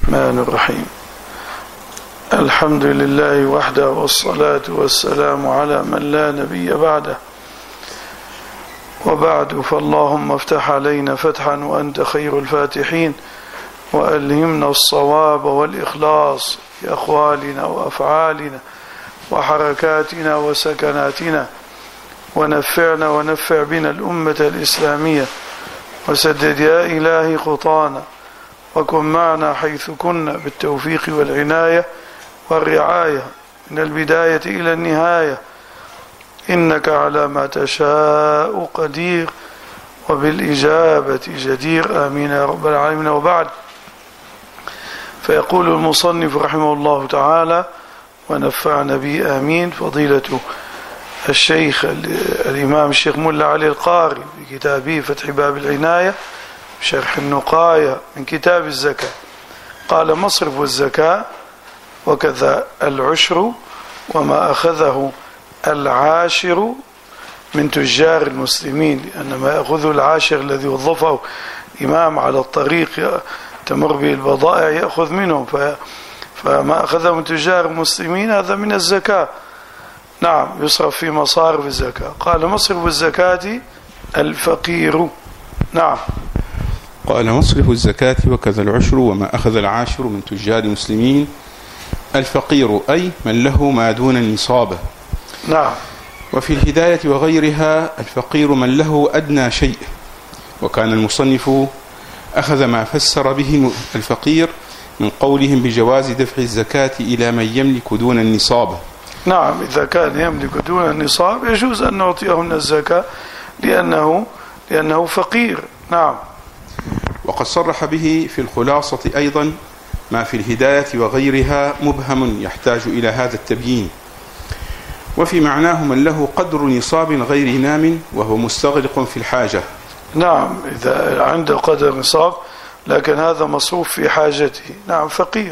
الرحمن الرحيم. الحمد لله وحده، والصلاة والسلام على من لا نبي بعده، وبعد، فاللهم افتح علينا فتحا وأنت خير الفاتحين، وألهمنا الصواب والإخلاص في أقوالنا وأفعالنا وحركاتنا وسكناتنا، ونفعنا ونفع بنا الأمة الإسلامية، وسدد يا إلهي خطانا، وكن معنا حيث كنا بالتوفيق والعناية والرعاية من البداية إلى النهاية، إنك على ما تشاء قدير وبالإجابة جدير، آمين يا رب العالمين. وبعد، فيقول المصنف رحمه الله تعالى ونفعنا به آمين، فضيلة الشيخ الإمام الشيخ ملا علي القاري في كتابه فتح باب العناية شرح النقاية من كتاب الزكاة، قال: مصرف الزكاة وكذا العشر وما أخذه العاشر من تجار المسلمين، لأن ما يأخذه العاشر الذي وظفه إمام على الطريق تمر به البضائع يأخذ منهم، فما أخذه من تجار المسلمين هذا من الزكاة، نعم، يصرف في مصارف الزكاة. قال: مصرف الزكاة الفقير. نعم. قال: مصرف الزكاة وكذا العشر وما أخذ العاشر من تجار المسلمين الفقير، أي من له ما دون النصاب. نعم. وفي الهداية وغيرها الفقير من له أدنى شيء، وكان المصنف أخذ ما فسر به الفقير من قولهم بجواز دفع الزكاة إلى من يملك دون النصاب. نعم، إذا كان يملك دون النصاب يجوز أن نعطيه من الزكاة لأنه فقير. نعم. وقد صرح به في الخلاصة أيضا ما في الهداية وغيرها مبهم يحتاج إلى هذا التبيين. وفي معناه من له قدر نصاب غير نام وهو مستغرق في الحاجة. نعم، إذا عنده قدر نصاب لكن هذا مصروف في حاجته، نعم، فقير.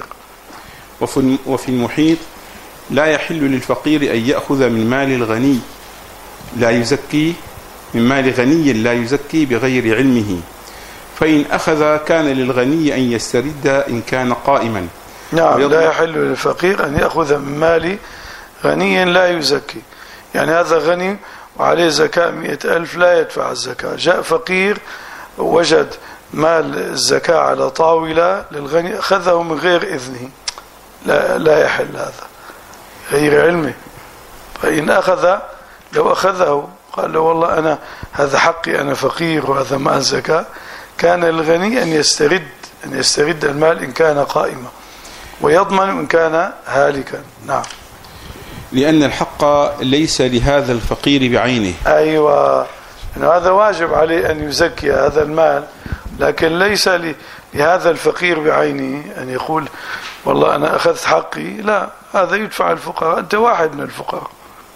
وفي المحيط لا يحل للفقير أن يأخذ من مال الغني لا يزكي، من مال غني لا يزكي بغير علمه، فإن أخذ كان للغني أن يسترد إن كان قائما. نعم، لا يحل للفقير أن يأخذ من مال غني لا يزكي، يعني هذا غني وعليه زكاة 100,000 لا يدفع الزكاة، جاء فقير وجد مال الزكاة على طاولة للغني أخذه من غير إذنه، لا يحل هذا غير علمه. فإن أخذ، لو أخذه قال له والله أنا هذا حقي، أنا فقير وهذا مال زكاة، كان الغني أن يسترد المال إن كان قائما، ويضمن إن كان هالكا. نعم. لأن الحق ليس لهذا الفقير بعينه. أيوة، إنه هذا واجب عليه أن يزكي هذا المال، لكن ليس لهذا الفقير بعينه أن يقول والله أنا أخذت حقي، لا، هذا يدفع الفقراء، أنت واحد من الفقراء.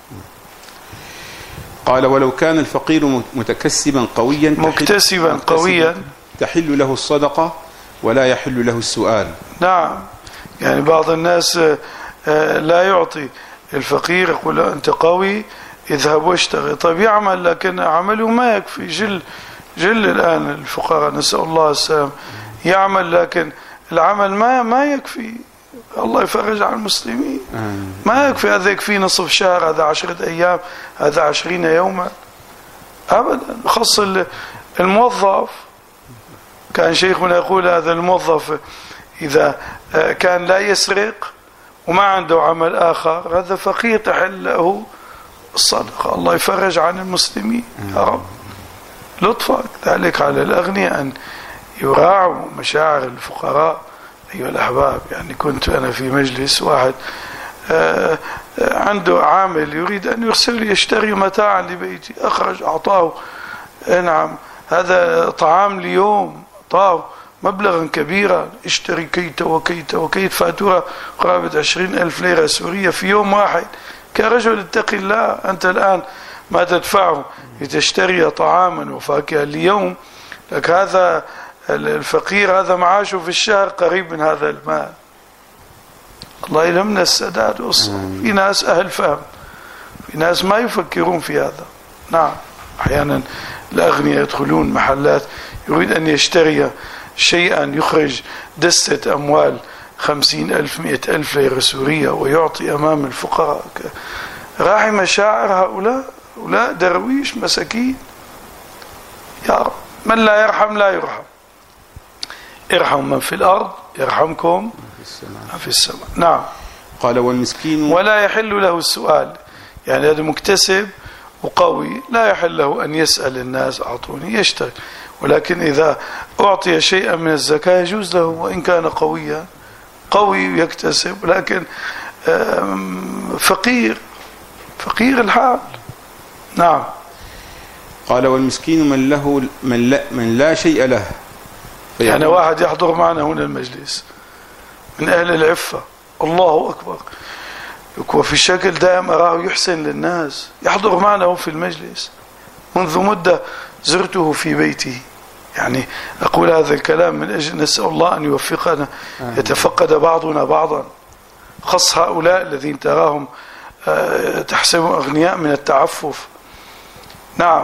قال: ولو كان الفقير متكسبا قويا مكتسبا قويا تحل له الصدقة ولا يحل له السؤال. نعم، يعني بعض الناس لا يعطي الفقير، يقول له أنت قوي اذهب واشتغل، طيب يعمل لكن عمله ما يكفي. جل الآن الفقراء نسأل الله السلام يعمل لكن العمل ما يكفي، الله يفرج عن المسلمين، ما يكفي، هذا يكفي نصف شهر، هذا 10 أيام، هذا 20 يوما، أبدا. خص الموظف، كان شيخنا يقول هذا الموظف إذا كان لا يسرق وما عنده عمل آخر هذا فقير تحل له الصدقة، الله يفرج عن المسلمين يا رب. لطفك ذلك على الأغنياء أن يراعوا مشاعر الفقراء. أيها الأحباب، يعني كنت أنا في مجلس واحد عنده عامل يريد أن يرسل يشتري متاعا لبيتي، أخرج أعطاه، نعم، هذا طعام ليوم، أعطاه مبلغا كبيرا، اشتري كيت وكيت وكيت، فاتورة قرابة 20,000 ليرة سورية في يوم واحد. كرجل اتقي الله، أنت الآن ما تدفعه لتشتري طعاما وفاكهة اليوم، لك هذا الفقير هذا معاشه في الشهر قريب من هذا المال. الله يلهمنا السداد والصبر. في ناس أهل فهم، في ناس ما يفكرون في هذا. نعم، أحيانا الأغنياء يدخلون محلات يريد أن يشتري شيئا يخرج دستة أموال 50,000 100,000 ليرة سورية ويعطي أمام الفقراء، راعي مشاعر هؤلاء درويش مساكين. يا رب من لا يرحم لا يرحم، ارحموا من في الأرض يرحمكم في السماء. نعم. قال والمسكين ولا يحل له السؤال، يعني هذا مكتسب وقوي لا يحل له أن يسأل الناس أعطوني، يشتغل، ولكن إذا أعطي شيئا من الزكاة يجوز له وإن كان قويا، قوي يكتسب، لكن فقير الحال. نعم. قال والمسكين من لا شيء له، يعني واحد يحضر معنا هنا المجلس من أهل العفة، الله أكبر، وفي الشكل دائم أراه يحسن للناس، يحضر معنا في المجلس، منذ مدة زرته في بيته، يعني أقول هذا الكلام من أجل نسأل الله أن يوفقنا يتفقد بعضنا بعضا، خص هؤلاء الذين تراهم تحسبهم أغنياء من التعفف. نعم.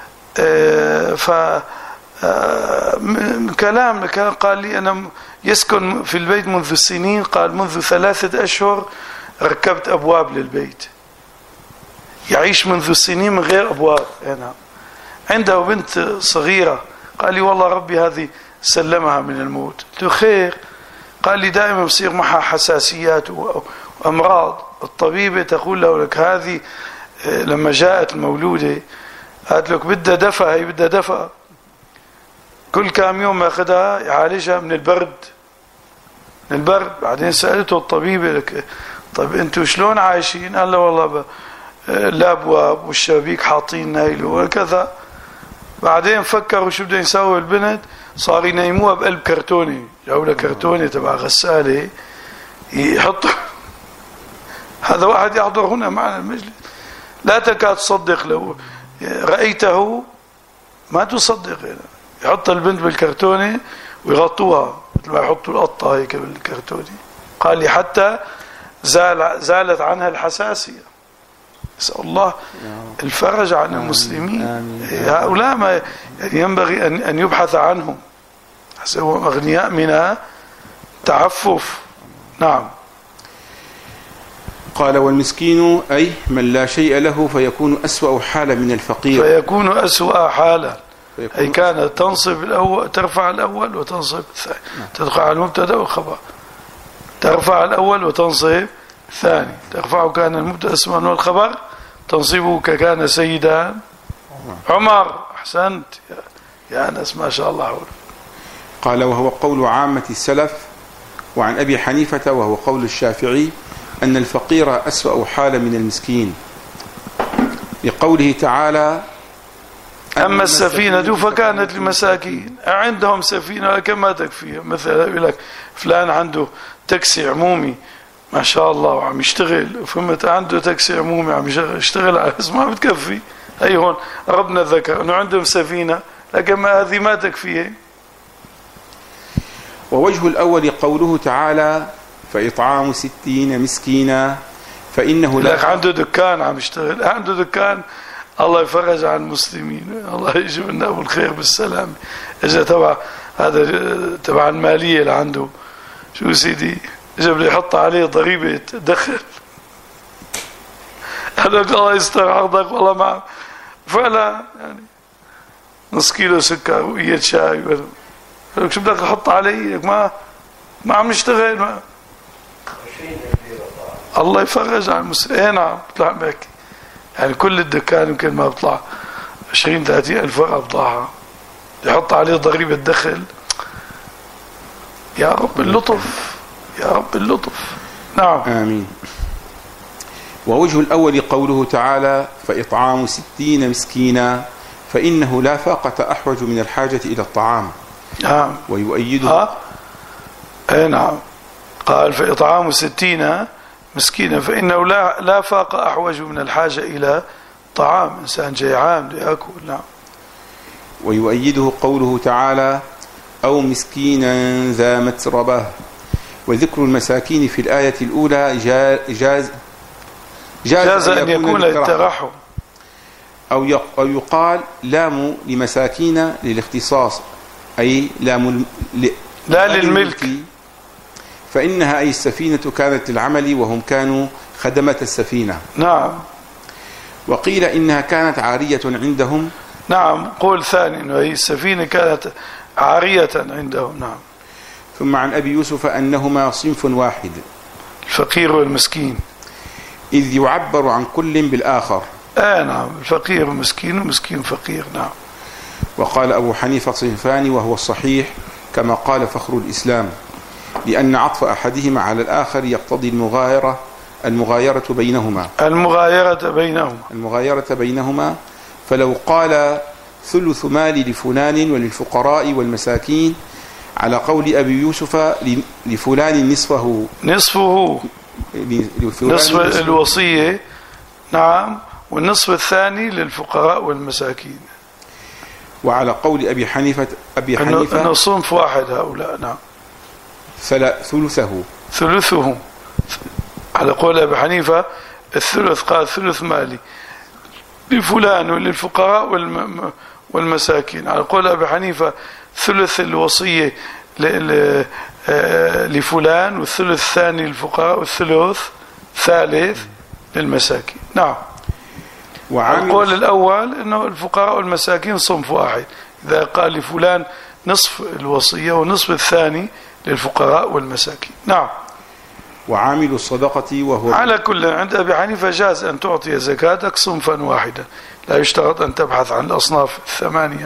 كلام قال لي أنا يسكن في البيت منذ السنين، قال منذ 3 أشهر ركبت أبواب للبيت، يعيش منذ السنين من غير أبواب. نعم. عنده بنت صغيرة، قال لي والله ربي هذه سلمها من الموت. قلت له خير؟ قال لي دائما بصير معها حساسيات وأمراض، الطبيبة تقول له لك هذه لما جاءت المولودة قالت لك بدها دفء، هي بدها دفء، كل كام يوم ياخذها يعالجها من البرد. بعدين سألته الطبيبة لك طيب انتوا شلون عايشين؟ قال له والله الابواب والشبابيك حاطين نايل وكذا. بعدين فكروا شو بده يسوي البنت، صار ينيموها بقلب كرتوني، جاوا لها كرتوني تبع غسالة يحطوا. هذا واحد يحضر هنا معنا المجلس، لا تكاد تصدق لو رأيته ما تصدق. يحط البنت بالكرتوني ويغطوها مثل ما يحطوا القطة هيك بالكرتوني. قال لي حتى زالت عنها الحساسية. نسأل الله الفرج عن المسلمين. هؤلاء ما يعني ينبغي أن يبحث عنهم، حسبهم أغنياء من تعفف. نعم. قال والمسكين أي من لا شيء له فيكون أسوأ حالة من الفقير، فيكون أسوأ حالة، أي كانت تنصب الأول، ترفع الأول وتنصب الثاني، تدخل على المبتدأ والخبر، ترفع الأول وتنصب الثاني، ترفع كان المبتدأ اسما والخبر، تنصبه ككان سيدا عمر. أحسنت يا أنس ما شاء الله. قال وهو قول عامة السلف، وعن أبي حنيفة وهو قول الشافعي أن الفقير أسوأ حال من المسكين، لقوله تعالى أما السفينة فكانت لمساكين. عندهم سفينة لكن ما تكفيها، مثلا يقول لك فلان عنده تاكسي عمومي ما شاء الله وعم يشتغل، فهمت، عنده تاكسي عمومي عم يشتغل على ما بتكفي. هي هون ربنا ذكر أنه عندهم سفينة لكن ما هذه ما تكفيه. ووجه الأول قوله تعالى فإطعام 60 مسكينا فإنه لك عنده دكان عم يشتغل، عنده دكان، الله يفرج عن المسلمين، الله يجيب لنا أبو الخير بالسلام. إجا تبع هذا تبع المالية اللي عنده شو سيدي، إجا بده يحط عليه ضريبة دخل. هذا الله يستر عرضك والله ما فعلا، يعني نص كيلو سكر وإيد شاي، شو بدك تحط علي؟ ما عم نشتغل، ما الله يفرج عن المسلمين. نعم بطلع بك، يعني كل الدكان يمكن ما بطلع 20-30 ألف ورقة بضاعة، يحط عليه ضريبة دخل. يا رب اللطف، يا رب اللطف. نعم. آمين. ووجه الأول قوله تعالى فإطعام 60 مسكينا فإنه لا فاقة أحوج من الحاجة إلى الطعام. نعم. ويؤيده نعم، قال فإطعام 60 مسكينا فإنه لا فاق أحوج من الحاجة إلى طعام، إنسان جيعان ليأكل. نعم. ويؤيده قوله تعالى أو مسكينا ذا متربة. وذكر المساكين في الآية الأولى جاز أن يكون للترحم، أو يقال لام لمساكين للاختصاص، أي لا للملك، فإنها أي السفينة كانت للعمل وهم كانوا خدمة السفينة. نعم. وقيل إنها كانت عارية عندهم. نعم، قول ثاني أنه هي السفينة كانت عارية عندهم. نعم. ثم عن أبي يوسف أنهما صنف واحد، الفقير والمسكين، إذ يعبر عن كل بالآخر. نعم، الفقير مسكين ومسكين فقير. نعم. وقال أبو حنيفة صنفان وهو الصحيح كما قال فخر الإسلام، لأن عطف أحدهما على الآخر يقتضي المغايرة بينهما. فلو قال ثلث مالي لفلان وللفقراء والمساكين على قول أبي يوسف لفلان نصفه نصف الوصية. نعم. والنصف الثاني للفقراء والمساكين. وعلى قول أبي حنيفة أنه صنف واحد هؤلاء. نعم. ثلثه على قول أبي حنيفة الثلث، قال ثلث مالي لفلان وللفقراء والمساكين. على قول أبي حنيفة ثلث الوصية لفلان، والثلث الثاني للفقراء، والثلث الثالث للمساكين. نعم. القول الأول أنه الفقراء والمساكين صنف واحد، إذا قال لفلان نصف الوصية والنصف الثاني للفقراء والمساكين. نعم. وعامل الصدقة وهو على كل عند أبي حنيفة جاز أن تعطي زكاتك صنفا واحدا، لا يشترط أن تبحث عن الأصناف الثمانية.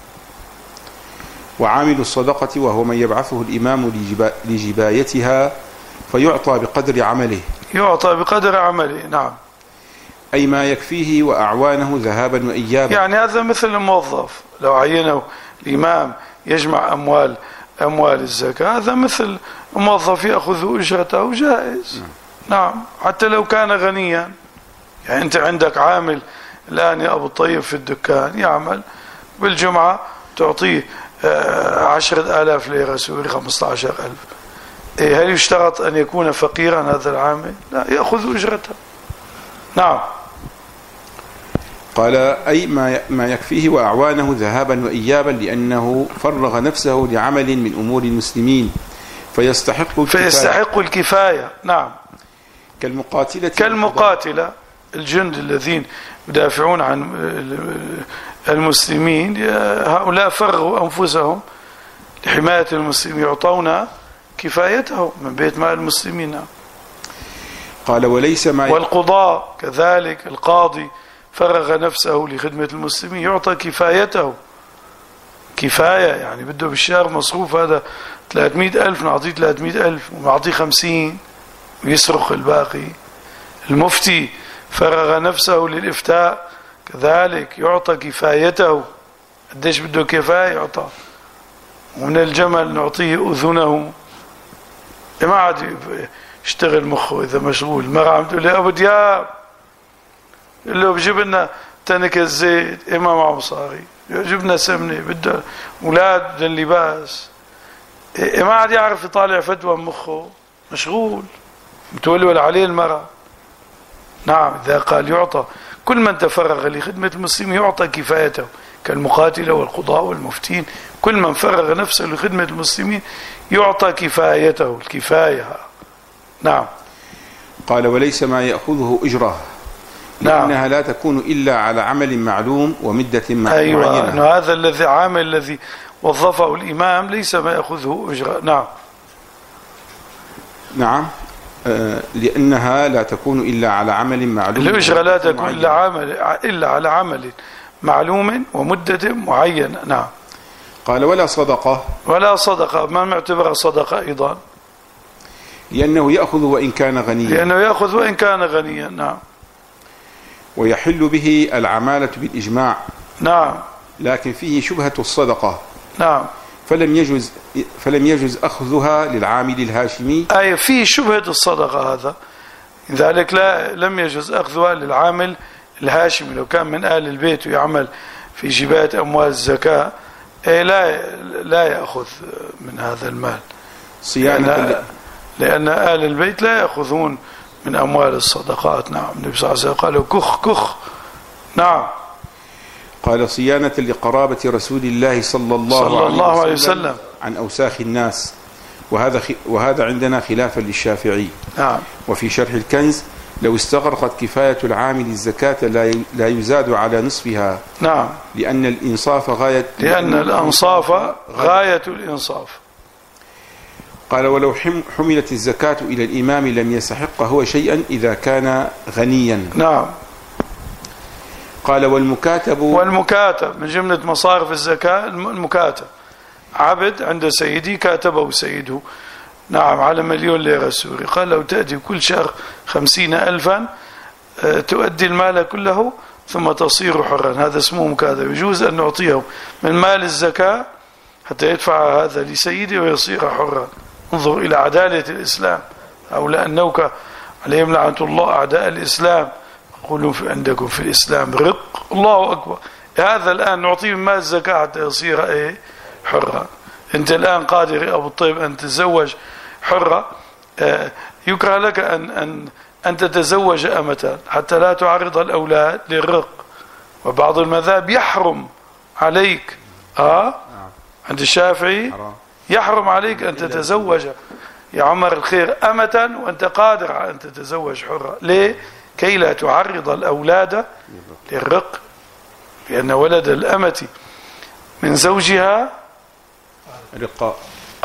وعامل الصدقة وهو من يبعثه الإمام لجبايتها فيعطى بقدر عمله. نعم. أي ما يكفيه وأعوانه ذهابا وإيابا. يعني هذا مثل الموظف لو عينه الإمام يجمع أموال الزكاة، هذا مثل موظف يأخذ أجرته جائز. نعم. حتى لو كان غنيا. يعني أنت عندك عامل الآن يا أبو الطيب في الدكان يعمل بالجمعة، تعطيه 10,000 ليرة سوري، 15,000. هل يشترط أن يكون فقيرا هذا العامل؟ لا، يأخذ أجرته. نعم. قال أي ما يكفيه وأعوانه ذهابا وإيابا، لأنه فرغ نفسه لعمل من أمور المسلمين فيستحق الكفاية. نعم. كالمقاتلة الجند الذين يدافعون عن المسلمين، هؤلاء فرغوا أنفسهم لحماية المسلمين، يعطون كفايتهم من بيت مال المسلمين. قال وليس والقضاء كذلك، القاضي فرغ نفسه لخدمة المسلمين يعطى كفايته. كفاية يعني بده بالشهر مصروف هذا 300,000، نعطيه 300,000 ونعطيه 50 ويسرق الباقي. المفتي فرغ نفسه للإفتاء كذلك يعطى كفايته. قديش بده كفاية يعطى. ومن الجمل نعطيه أذنه، ما عاد يشتغل مخه إذا مشغول. مرة عم تقول لي أبو دياب، قال له بجيب لنا تنكة زيت، ما معه مصاري، جبنا سمنة، بده أولاد للباس، ما عاد يعرف يطالع فتوى مخه، مشغول متولول عليه المرأة. نعم. إذا قال يعطى كل من تفرغ لخدمة المسلمين يعطى كفايته، كالمقاتلة والقضاء والمفتين، كل من فرغ نفسه لخدمة المسلمين يعطى كفايته، الكفاية. نعم. قال وليس ما يأخذه أجره، لأنها لا تكون إلا على عمل معلوم ومدة معينة. أيوة. هذا الذي عامل الذي وظفه الإمام ليس ما يأخذه أجره. نعم. نعم. لأنها لا تكون إلا على عمل معلوم. الأجرة لا تكون إلا على عمل معلوم ومدة معينة. نعم. قال ولا صدقة ما معتبر صدقة أيضا، لأنه يأخذ وإن كان غنيا. نعم. ويحل به العمالة بالإجماع. نعم. لكن فيه شبهة الصدقة. نعم. فلم يجز أخذها للعامل الهاشمي. أي فيه شبهة الصدقة هذا، لذلك لم يجز أخذها للعامل الهاشمي. لو كان من آل البيت ويعمل في جباية أموال الزكاة لا يأخذ من هذا المال، لأن آل البيت لا يأخذون من أموال الصدقات. نعم. النبي صلى الله عليه وسلم قال كخ. نعم. قال صيانة لقرابة رسول الله صلى الله عليه وسلم عن أوساخ الناس، وهذا عندنا خلافا للشافعي. نعم. وفي شرح الكنز: لو استغرقت كفاية العامل الزكاة لا يزاد على نصفها. نعم. لأن الإنصاف غاية الإنصاف. قال: ولو حملت الزكاة إلى الإمام لم يستحق هو شيئا إذا كان غنيا. نعم. قال: والمكاتب من جملة مصارف الزكاة المكاتب، عبد عند سيدي كاتبه سيده، نعم، على 1,000,000 ليرة سوري، قال لو تأتي كل شهر 50,000 تؤدي المال كله ثم تصير حرا، هذا اسمه مكاتب. يجوز أن نعطيه من مال الزكاة حتى يدفع هذا لسيدي ويصير حرا. انظر إلى عدالة الإسلام. هؤلاء النوكة عليهم لعنة الله أعداء الإسلام يقولون عندكم في الإسلام رق، الله أكبر. هذا الآن نعطيه من مال الزكاة حتى يصير حرا. أنت الآن قادر يا أبو الطيب أن تتزوج حرة، يكره لك أن تتزوج أمة حتى لا تعرض الأولاد للرق. وبعض المذاهب يحرم عليك عند الشافعي يحرم عليك أن تتزوج يا عمر الخير أمة وأنت قادر على أن تتزوج حرة. ليه؟ كي لا تعرض الأولاد للرق، لأن ولد الأمة من زوجها رقاء،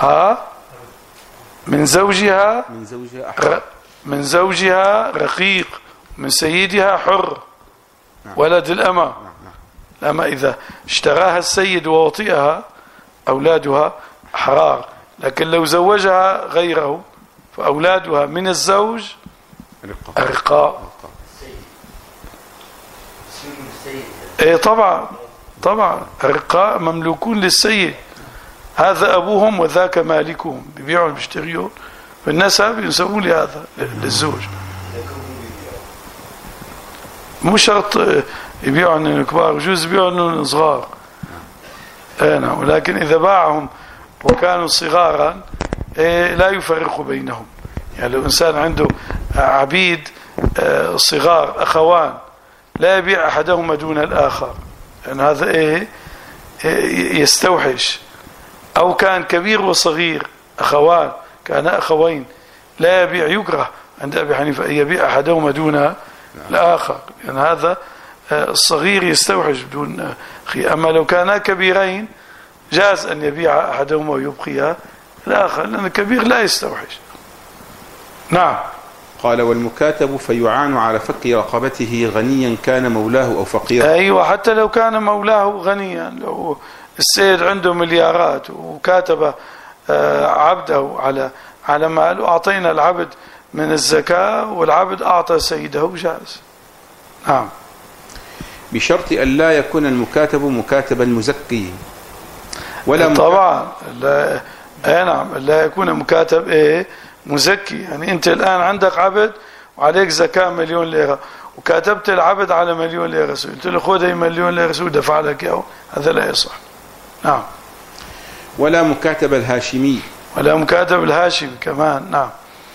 من زوجها رقيق، من سيدها حر. ولد الأمة لما إذا اشتراها السيد ووطئها أولادها أحرار، لكن لو زوجها غيره فأولادها من الزوج رقاء. طبعا الرقاء مملوكون للسيد، هذا أبوهم وذاك مالكهم، بيبيعوا بيشتريون بالنسب ينسبون لهذا للزوج. مو شرط يبيعوا عن الكبار، يجوز يبيعوا عن الصغار. ولكن إذا باعهم وكانوا صغارا لا يفرق بينهم. يعني لو إنسان عنده عبيد صغار أخوان لا يبيع أحدهما دون الآخر، لأن يعني هذا يستوحش. أو كان كبير وصغير أخوان، كان أخوين لا يبيع، يكره عند أبي حنيفة أن يبيع أحدهما دون الآخر، لأن يعني هذا الصغير يستوحش بدون أخي. أما لو كانا كبيرين جاز أن يبيع أحدهما ويبقي الآخر، لأن الكبير لا يستوحش. نعم. قال: والمكاتب فيعان على فك رقبته غنيا كان مولاه أو فقيرا. أيوة، حتى لو كان مولاه غنيا، لو السيد عنده مليارات وكاتب عبده على مال، وأعطينا العبد من الزكاة والعبد أعطى سيده جاز. نعم. بشرط أن لا يكون المكاتب مكاتبا مزكي ولا طبعا نعم، لا يكون مكاتب مزكي. يعني أنت الآن عندك عبد وعليك زكاة 1,000,000 ليرة، وكاتبت العبد على 1,000,000 ليرة، قلت له خذ 1,000,000 ليرة ودفع لك إياه، هذا لا يصح. نعم. ولا مكاتب الهاشمي، ولا مكاتب الهاشمي كمان. نعم.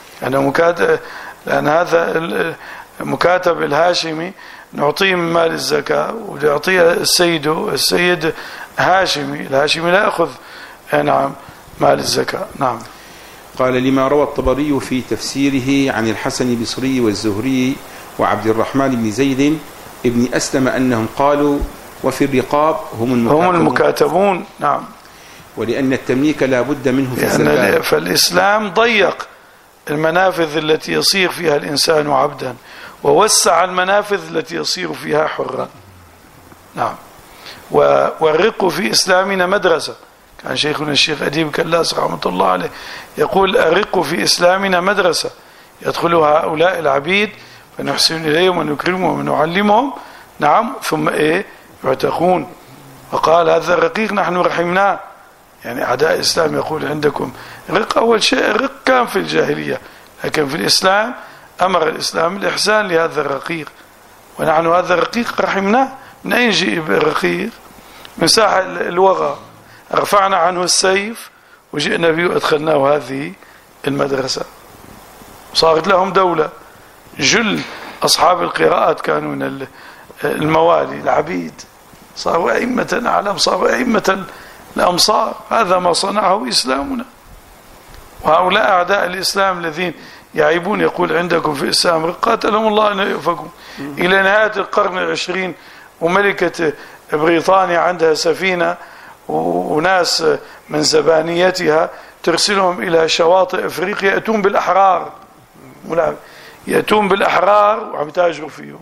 لأن هذا المكاتب الهاشمي نعطيه من مال الزكاة ونعطيه السيد هاشمي، الهاشمي لا يأخذ نعم مال الزكاة. نعم. قال: لما روى الطبري في تفسيره عن الحسن البصري والزهري وعبد الرحمن بن زيد ابن أسلم أنهم قالوا: وفي الرقاب هم المكاتبون. نعم. ولأن التمليك لا بد منه في الزكاة، فالإسلام ضيق المنافذ التي يصير فيها الإنسان عبدا، ووسع المنافذ التي يصير فيها حرا. نعم. والرق في إسلامنا مدرسة. كان شيخنا الشيخ أديب كلاس رحمة الله عليه يقول: الرق في إسلامنا مدرسة يدخلها هؤلاء العبيد فنحسن إليهم ونكرمهم ونعلمهم، نعم، ثم يعتقون. وقال: هذا الرقيق نحن رحمناه. يعني أعداء الإسلام يقول عندكم رق. أول شيء الرق كان في الجاهلية، لكن في الإسلام أمر الإسلام الإحسان لهذا الرقيق، ونحن هذا الرقيق رحمناه. من أين جيء الرقيق؟ من ساحة الوغى، رفعنا عنه السيف وجئنا به وأدخلناه هذه المدرسة، صارت لهم دولة. جل أصحاب القراءات كانوا من الموالي العبيد. صاروا أئمة أعلام، صاروا أئمة الأمصار. هذا ما صنعه إسلامنا. وهؤلاء أعداء الإسلام الذين يعيبون يقول عندكم في الإسلام قاتلهم الله أن يؤفكوا إلى نهاية القرن العشرين. وملكة بريطانيا عندها سفينة وناس من زبانيتها ترسلهم إلى شواطئ أفريقيا يأتون بالأحرار، يأتون بالأحرار وعم يتاجروا فيهم.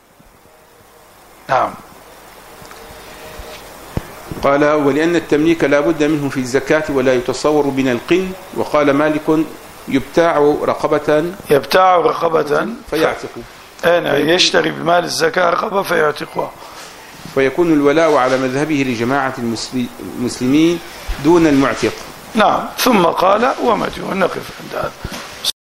نعم. قال ولأن التمليك لا بد منه في الزكاة ولا يتصور بنلق. وقال مالك يبتاع رقبة فيعتق. أنا يشتري بمال الزكاة رقبة فيعتقها. فيكون الولاء على مذهبه لجماعة المسلمين دون المعتق. نعم. ثم قال ومتى نقف عند هذا.